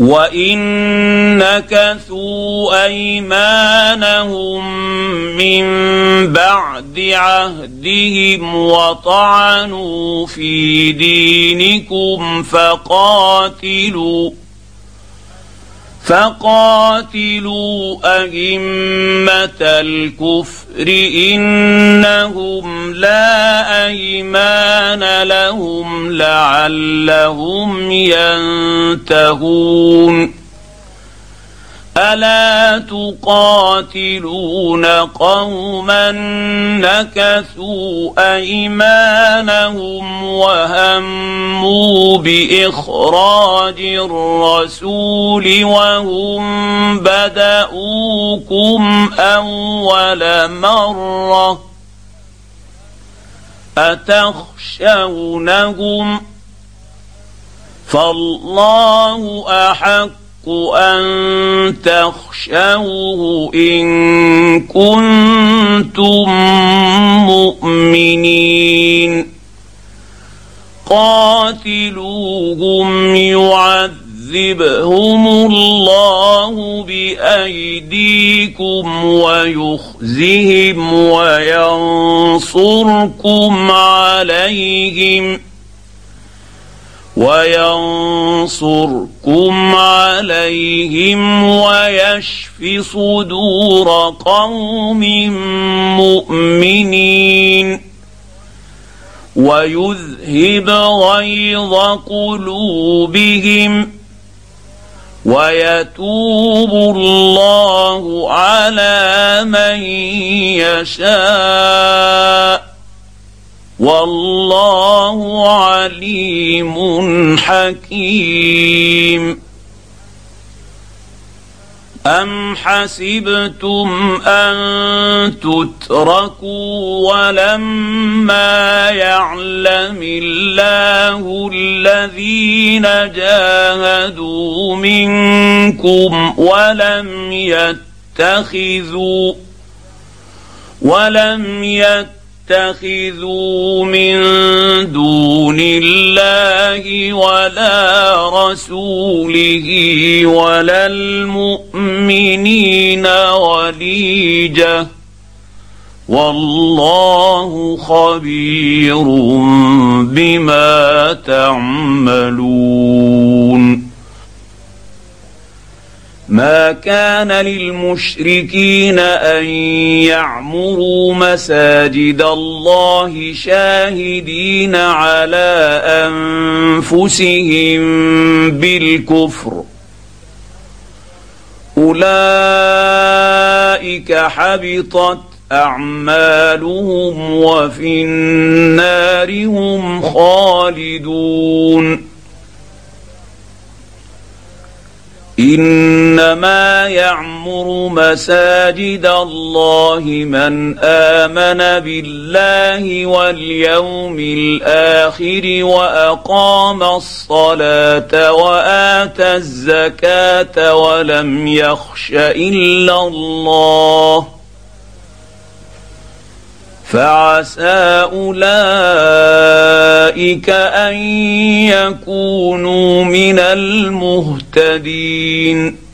وان نكثوا ايمانهم من بعد عهدهم وطعنوا في دينكم فقاتلوا أئمة الكفر إنهم لا أيمان لهم لعلهم ينتهون ألا تقاتلون قوما نكثوا أيمانهم وهموا بإخراج الرسول وهم بدؤوكم أول مرة أتخشونهم فالله أحق أن تخشوه إن كنتم مؤمنين قاتلوهم يعذبهم الله بأيديكم ويخزهم وينصركم عليهم ويشف صدور قوم مؤمنين ويذهب غيظ قلوبهم ويتوب الله على من يشاء والله عليم حكيم أم حسبتم أن تتركوا ولما يعلم الله الذين جاهدوا منكم ولم يتخذوا من دون الله ولا رسوله ولا المؤمنين وليجة والله خبير بما تعملون ما كان للمشركين أن يعمروا مساجد الله شاهدين على أنفسهم بالكفر أولئك حبطت أعمالهم وفي النار هم خالدون إنما يعمر مساجد الله من آمن بالله واليوم الآخر وأقام الصلاة وآتى الزكاة ولم يخش إلا الله فعسى أولئك أن يكونوا من المهتدين